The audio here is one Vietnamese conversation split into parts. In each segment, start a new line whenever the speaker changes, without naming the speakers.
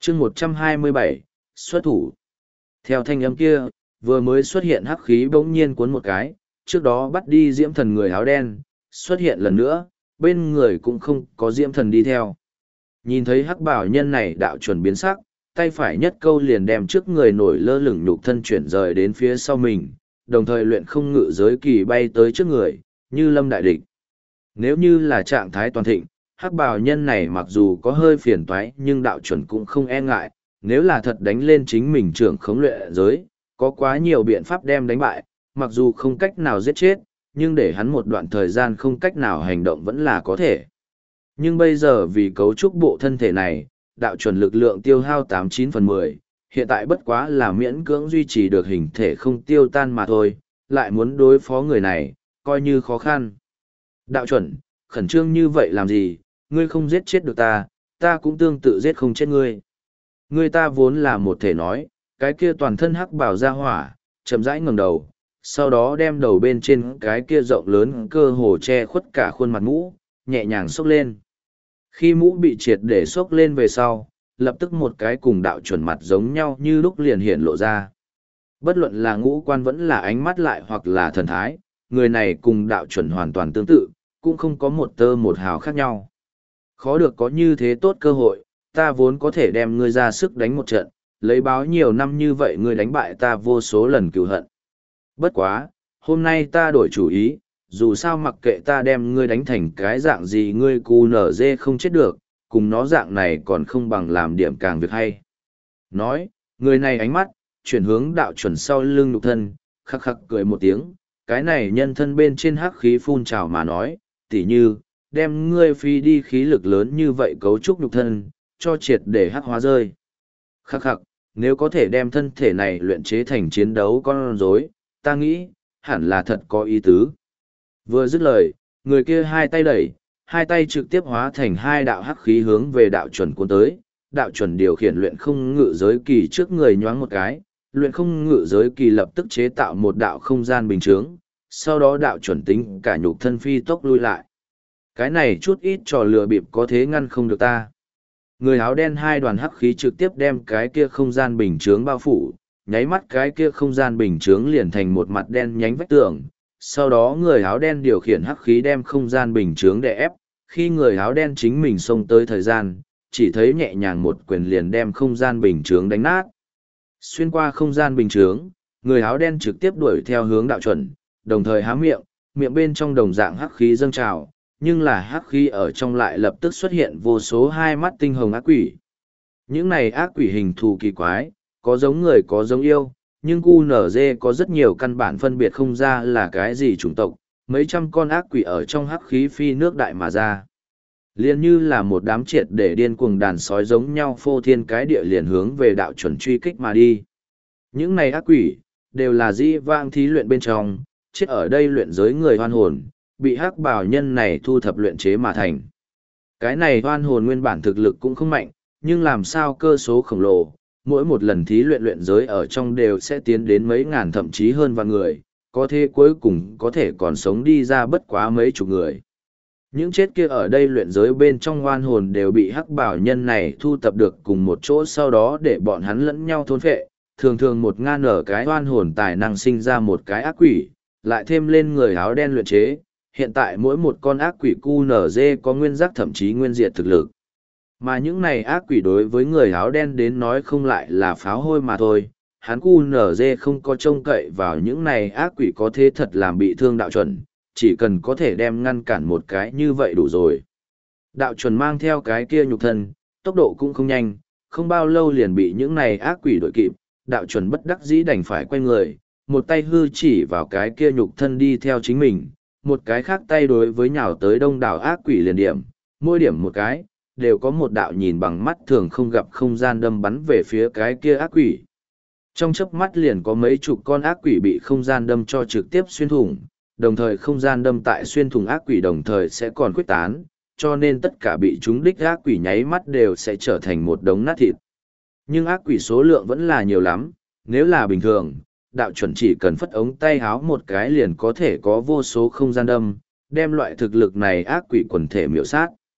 chương 127, xuất thủ. Theo thanh âm kia, vừa mới xuất hiện hắc khí bỗng nhiên cuốn một cái, trước đó bắt đi diễm thần người áo đen, xuất hiện lần nữa, bên người cũng không có diễm thần đi theo. Nhìn thấy hắc bảo nhân này đạo chuẩn biến sắc, tay phải nhất câu liền đem trước người nổi lơ lửng nhục thân chuyển rời đến phía sau mình, đồng thời luyện không ngự giới kỳ bay tới trước người, như lâm đại địch. Nếu như là trạng thái toàn thịnh, hắc bào nhân này mặc dù có hơi phiền toái nhưng đạo chuẩn cũng không e ngại, nếu là thật đánh lên chính mình trưởng khống luyện giới, có quá nhiều biện pháp đem đánh bại, mặc dù không cách nào giết chết, nhưng để hắn một đoạn thời gian không cách nào hành động vẫn là có thể. Nhưng bây giờ vì cấu trúc bộ thân thể này, đạo chuẩn lực lượng tiêu hao 89/10, hiện tại bất quá là miễn cưỡng duy trì được hình thể không tiêu tan mà thôi, lại muốn đối phó người này, coi như khó khăn. Đạo chuẩn, khẩn trương như vậy làm gì, ngươi không giết chết được ta, ta cũng tương tự giết không chết ngươi. Ngươi ta vốn là một thể nói, cái kia toàn thân hắc bào ra hỏa, chậm rãi ngẩng đầu, sau đó đem đầu bên trên cái kia rộng lớn cơ hồ che khuất cả khuôn mặt mũ, nhẹ nhàng xốc lên. Khi mũ bị triệt để xốc lên về sau, lập tức một cái cùng đạo chuẩn mặt giống nhau như lúc liền hiện lộ ra. Bất luận là ngũ quan vẫn là ánh mắt lại hoặc là thần thái, người này cùng đạo chuẩn hoàn toàn tương tự, cũng không có một tơ một hào khác nhau. Khó được có như thế tốt cơ hội, ta vốn có thể đem ngươi ra sức đánh một trận, lấy báo nhiều năm như vậy ngươi đánh bại ta vô số lần cựu hận. Bất quá, hôm nay ta đổi chủ ý, dù sao mặc kệ ta đem ngươi đánh thành cái dạng gì ngươi cù nở dê không chết được, cùng nó dạng này còn không bằng làm điểm càng việc hay. Nói, người này ánh mắt, chuyển hướng đạo chuẩn sau lưng nhục thân, khắc khắc cười một tiếng, cái này nhân thân bên trên hắc khí phun trào mà nói, tỉ như, đem ngươi phi đi khí lực lớn như vậy cấu trúc nhục thân, cho triệt để hắc hóa rơi. Khắc khắc, nếu có thể đem thân thể này luyện chế thành chiến đấu con rối, ta nghĩ, hẳn là thật có ý tứ. Vừa dứt lời, người kia hai tay đẩy, hai tay trực tiếp hóa thành hai đạo hắc khí hướng về đạo chuẩn cuốn tới, đạo chuẩn điều khiển luyện không ngự giới kỳ trước người nhoáng một cái, luyện không ngự giới kỳ lập tức chế tạo một đạo không gian bình chướng, sau đó đạo chuẩn tính cả nhục thân phi tốc lui lại. Cái này chút ít trò lừa bịp có thế ngăn không được ta. Người áo đen hai đoàn hắc khí trực tiếp đem cái kia không gian bình chướng bao phủ, nháy mắt cái kia không gian bình chướng liền thành một mặt đen nhánh vách tường. Sau đó người áo đen điều khiển hắc khí đem không gian bình chướng đè ép, khi người áo đen chính mình xông tới thời gian, chỉ thấy nhẹ nhàng một quyền liền đem không gian bình chướng đánh nát. Xuyên qua không gian bình chướng, người áo đen trực tiếp đuổi theo hướng đạo chuẩn, đồng thời há miệng, miệng bên trong đồng dạng hắc khí dâng trào, nhưng là hắc khí ở trong lại lập tức xuất hiện vô số hai mắt tinh hồng ác quỷ. Những này ác quỷ hình thù kỳ quái, có giống người có giống yêu, nhưng QNZ có rất nhiều căn bản phân biệt không ra là cái gì chủng tộc, mấy trăm con ác quỷ ở trong hắc khí phi nước đại mà ra. Liên như là một đám triệt để điên cuồng đàn sói giống nhau phô thiên cái địa liền hướng về đạo chuẩn truy kích mà đi. Những này ác quỷ, đều là dĩ vãng thí luyện bên trong, chết ở đây luyện giới người hoan hồn, bị hắc bào nhân này thu thập luyện chế mà thành. Cái này hoan hồn nguyên bản thực lực cũng không mạnh, nhưng làm sao cơ số khổng lồ, mỗi một lần thí luyện giới ở trong đều sẽ tiến đến mấy ngàn thậm chí hơn vạn người, có thể cuối cùng có thể còn sống đi ra bất quá mấy chục người. Những chết kia ở đây luyện giới bên trong hoan hồn đều bị hắc bảo nhân này thu tập được cùng một chỗ sau đó để bọn hắn lẫn nhau thôn phệ, thường thường một ngàn ở cái hoan hồn tài năng sinh ra một cái ác quỷ, lại thêm lên người áo đen luyện chế, hiện tại mỗi một con ác quỷ QNZ có nguyên giác thậm chí nguyên diệt thực lực. Mà những này ác quỷ đối với người áo đen đến nói không lại là pháo hôi mà thôi, hắn QNZ không có trông cậy vào những này ác quỷ có thế thật làm bị thương đạo chuẩn, chỉ cần có thể đem ngăn cản một cái như vậy đủ rồi. Đạo chuẩn mang theo cái kia nhục thân, tốc độ cũng không nhanh, không bao lâu liền bị những này ác quỷ đuổi kịp, đạo chuẩn bất đắc dĩ đành phải quay người, một tay hư chỉ vào cái kia nhục thân đi theo chính mình, một cái khác tay đối với nhào tới đông đảo ác quỷ liền điểm, mỗi điểm một cái, đều có một đạo nhìn bằng mắt thường không gặp không gian đâm bắn về phía cái kia ác quỷ. Trong chớp mắt liền có mấy chục con ác quỷ bị không gian đâm cho trực tiếp xuyên thủng, đồng thời không gian đâm tại xuyên thủng ác quỷ đồng thời sẽ còn khuếch tán, cho nên tất cả bị chúng đích ác quỷ nháy mắt đều sẽ trở thành một đống nát thịt. Nhưng ác quỷ số lượng vẫn là nhiều lắm, nếu là bình thường, đạo chuẩn chỉ cần phất ống tay háo một cái liền có thể có vô số không gian đâm, đem loại thực lực này ác quỷ quần thể miểu sát.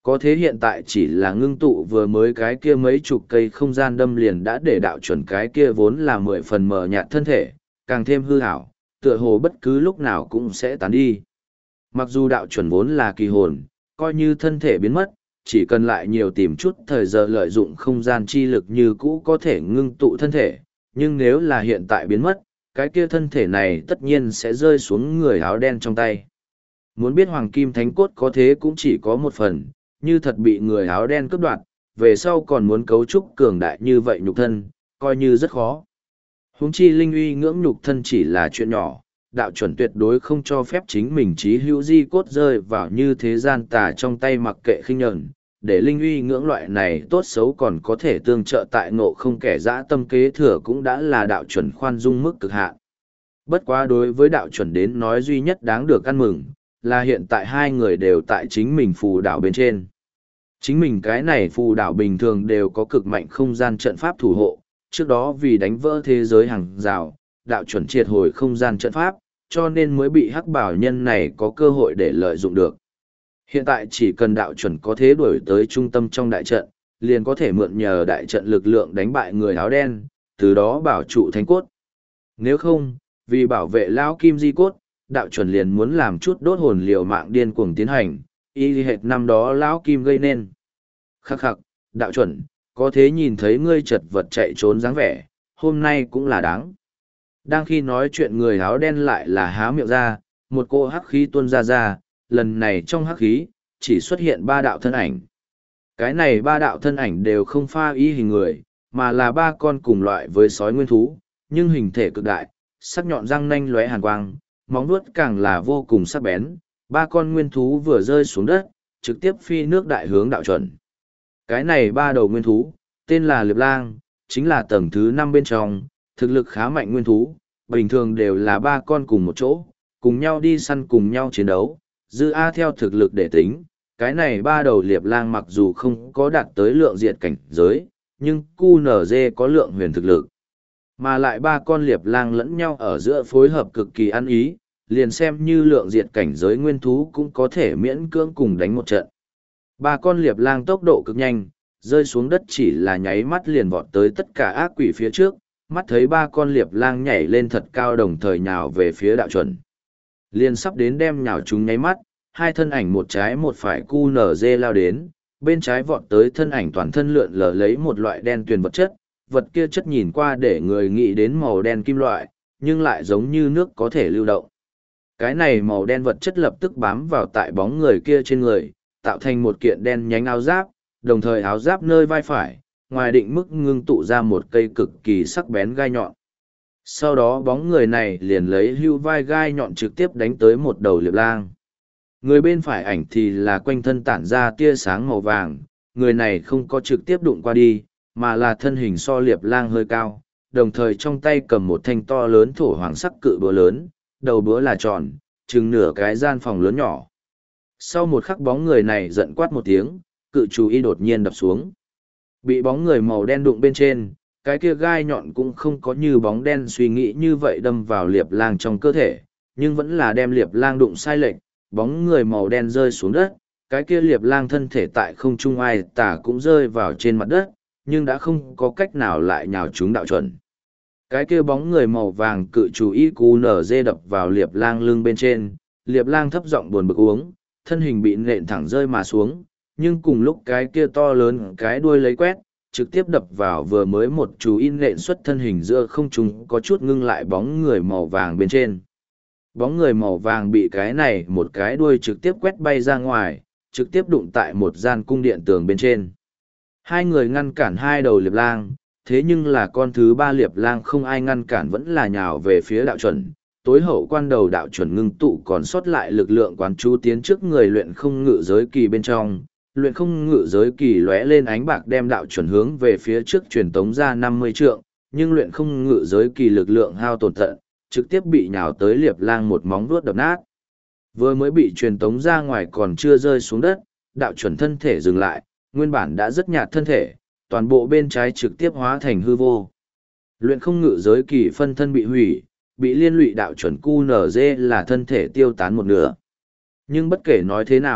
Có thế hiện tại chỉ là ngưng tụ vừa mới cái kia mấy chục cây không gian đâm liền đã để đạo chuẩn cái kia vốn là 10 phần mờ nhạt thân thể, càng thêm hư hảo, tựa hồ bất cứ lúc nào cũng sẽ tán đi. Mặc dù đạo chuẩn vốn là kỳ hồn, coi như thân thể biến mất, chỉ cần lại nhiều tìm chút thời giờ lợi dụng không gian chi lực như cũ có thể ngưng tụ thân thể, nhưng nếu là hiện tại biến mất, cái kia thân thể này tất nhiên sẽ rơi xuống người áo đen trong tay. Muốn biết hoàng kim thánh cốt có thế cũng chỉ có một phần, như thật bị người áo đen cướp đoạt, về sau còn muốn cấu trúc cường đại như vậy nhục thân, coi như rất khó. Huống chi linh uy ngưỡng nhục thân chỉ là chuyện nhỏ, đạo chuẩn tuyệt đối không cho phép chính mình trí hữu di cốt rơi vào như thế gian tà trong tay mặc kệ khinh nhẫn, để linh uy ngưỡng loại này tốt xấu còn có thể tương trợ tại ngộ không kẻ dã tâm kế thừa cũng đã là đạo chuẩn khoan dung mức cực hạn. Bất quá đối với đạo chuẩn đến nói duy nhất đáng được ăn mừng, là hiện tại hai người đều tại chính mình phù đảo bên trên. Chính mình cái này phù đảo bình thường đều có cực mạnh không gian trận pháp thủ hộ, trước đó vì đánh vỡ thế giới hàng rào, đạo chuẩn triệt hồi không gian trận pháp, cho nên mới bị hắc bảo nhân này có cơ hội để lợi dụng được. Hiện tại chỉ cần đạo chuẩn có thế đuổi tới trung tâm trong đại trận, liền có thể mượn nhờ đại trận lực lượng đánh bại người áo đen, từ đó bảo trụ thánh cốt. Nếu không, vì bảo vệ lão kim di cốt, đạo chuẩn liền muốn làm chút đốt hồn liều mạng điên cuồng tiến hành, y hệt năm đó lão kim gây nên. Khắc khắc, đạo chuẩn, có thế nhìn thấy ngươi chật vật chạy trốn dáng vẻ, hôm nay cũng là đáng. Đang khi nói chuyện người áo đen lại là há miệng ra, một cỗ hắc khí tuôn ra, lần này trong hắc khí, chỉ xuất hiện ba đạo thân ảnh. Cái này ba đạo thân ảnh đều không pha ý hình người, mà là ba con cùng loại với sói nguyên thú, nhưng hình thể cực đại, sắc nhọn răng nanh lóe hàn quang, móng vuốt càng là vô cùng sắc bén. Ba con nguyên thú vừa rơi xuống đất, trực tiếp phi nước đại hướng đạo chuẩn. Cái này ba đầu nguyên thú, tên là Liệp Lang, chính là tầng thứ 5 bên trong, thực lực khá mạnh nguyên thú, bình thường đều là ba con cùng một chỗ, cùng nhau đi săn cùng nhau chiến đấu, dư A theo thực lực để tính, cái này ba đầu Liệp Lang mặc dù không có đạt tới lượng diệt cảnh giới, nhưng QNZ có lượng huyền thực lực. Mà lại ba con Liệp Lang lẫn nhau ở giữa phối hợp cực kỳ ăn ý, liền xem như lượng diệt cảnh giới nguyên thú cũng có thể miễn cưỡng cùng đánh một trận. Ba con Liệp Lang tốc độ cực nhanh, rơi xuống đất chỉ là nháy mắt liền vọt tới tất cả ác quỷ phía trước, mắt thấy ba con Liệp Lang nhảy lên thật cao đồng thời nhào về phía đạo chuẩn. Liền sắp đến đem nhào chúng nháy mắt, hai thân ảnh một trái một phải QNZ lao đến, bên trái vọt tới thân ảnh toàn thân lượn lờ lấy một loại đen tuyền vật kia chất nhìn qua để người nghĩ đến màu đen kim loại, nhưng lại giống như nước có thể lưu động. Cái này màu đen vật chất lập tức bám vào tại bóng người kia trên người, tạo thành một kiện đen nhánh áo giáp, đồng thời áo giáp nơi vai phải, ngoài định mức ngưng tụ ra một cây cực kỳ sắc bén gai nhọn. Sau đó bóng người này liền lấy hưu vai gai nhọn trực tiếp đánh tới một đầu Liệp Lang. Người bên phải ảnh thì là quanh thân tản ra tia sáng màu vàng, người này không có trực tiếp đụng qua đi, mà là thân hình so Liệp Lang hơi cao, đồng thời trong tay cầm một thanh to lớn thổ hoàng sắc cự búa lớn, đầu búa là tròn, chừng nửa cái gian phòng lớn nhỏ. Sau một khắc bóng người này giận quát một tiếng, cự chú y đột nhiên đập xuống. Bị bóng người màu đen đụng bên trên, cái kia gai nhọn cũng không có như bóng đen suy nghĩ như vậy đâm vào Liệp Lang trong cơ thể, nhưng vẫn là đem Liệp Lang đụng sai lệch, bóng người màu đen rơi xuống đất, cái kia Liệp Lang thân thể tại không trung ai tả cũng rơi vào trên mặt đất, nhưng đã không có cách nào lại nhào trúng đạo chuẩn. Cái kia bóng người màu vàng cự chú y QNZ đập vào Liệp Lang lưng bên trên, Liệp Lang thấp giọng buồn bực uống, thân hình bị nện thẳng rơi mà xuống, nhưng cùng lúc cái kia to lớn cái đuôi lấy quét, trực tiếp đập vào vừa mới một chú in nện xuất thân hình giữa không trung có chút ngưng lại bóng người màu vàng bên trên. Bóng người màu vàng bị cái này một cái đuôi trực tiếp quét bay ra ngoài, trực tiếp đụng tại một gian cung điện tường bên trên. Hai người ngăn cản hai đầu Liệp Lang, thế nhưng là con thứ ba Liệp Lang không ai ngăn cản vẫn là nhào về phía đạo chuẩn. Tối hậu quan đầu đạo chuẩn ngưng tụ còn sót lại lực lượng quán chú tiến trước người luyện không ngự giới kỳ bên trong. Luyện không ngự giới kỳ lóe lên ánh bạc đem đạo chuẩn hướng về phía trước truyền tống ra 50 trượng, nhưng luyện không ngự giới kỳ lực lượng hao tổn tận, trực tiếp bị nhào tới Liệp Lang một móng vuốt đập nát. Vừa mới bị truyền tống ra ngoài còn chưa rơi xuống đất, đạo chuẩn thân thể dừng lại, nguyên bản đã rất nhạt thân thể, toàn bộ bên trái trực tiếp hóa thành hư vô. Luyện không ngự giới kỳ phân thân bị hủy, bị liên lụy đạo chuẩn QNZ là thân thể tiêu tán một nửa. Nhưng bất kể nói thế nào,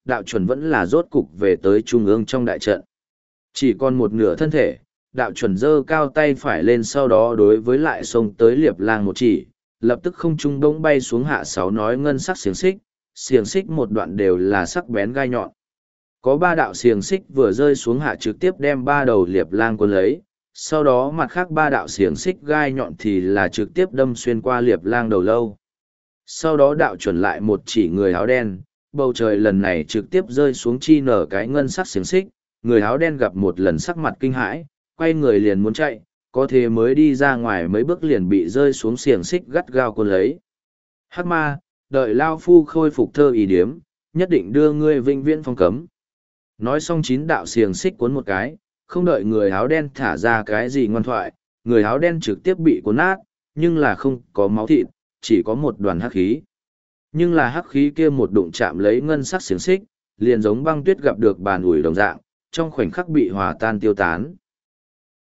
đạo chuẩn vẫn là rốt cục về tới trung ương trong đại trận. Chỉ còn một nửa thân thể, đạo chuẩn giơ cao tay phải lên, sau đó đối với lại xông tới Liệp Lang một chỉ, lập tức không trung bỗng bay xuống hạ 6 nói ngân sắc xiềng xích một đoạn đều là sắc bén gai nhọn. Có 3 đạo xiềng xích vừa rơi xuống hạ trực tiếp đem 3 đầu Liệp Lang cuốn lấy, sau đó mặt khác 3 đạo xiềng xích gai nhọn thì là trực tiếp đâm xuyên qua Liệp Lang đầu lâu. Sau đó đạo chuẩn lại một chỉ người áo đen, bầu trời lần này trực tiếp rơi xuống chi nở cái ngân sắc xiềng xích, người áo đen gặp một lần sắc mặt kinh hãi, quay người liền muốn chạy, có thế mới đi ra ngoài mấy bước liền bị rơi xuống xiềng xích gắt gao cuốn lấy. Hắc ma, đợi Lao Phu khôi phục thơ ý điếm, nhất định đưa ngươi vĩnh viễn phong cấm. Nói xong 9 đạo xiềng xích cuốn một cái, không đợi người áo đen thả ra cái gì ngoan thoại, người áo đen trực tiếp bị cuốn nát, nhưng là không có máu thịt, chỉ có một đoàn hắc khí. Nhưng là hắc khí kia một đụng chạm lấy ngân sắc xiềng xích, liền giống băng tuyết gặp được bàn ủi đồng dạng, trong khoảnh khắc bị hòa tan tiêu tán.